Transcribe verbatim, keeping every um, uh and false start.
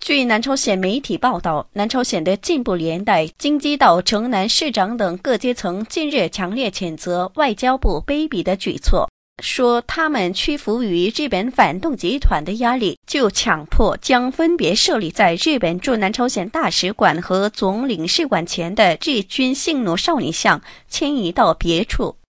据南朝鲜媒体报道，南朝鲜的进步连带、京畿道城南市长等各阶层近日强烈谴责外交部卑鄙的举措，说他们屈服于日本反动集团的压力，就强迫将分别设立在日本驻南朝鲜大使馆和总领事馆前的日军性奴少女像迁移到别处。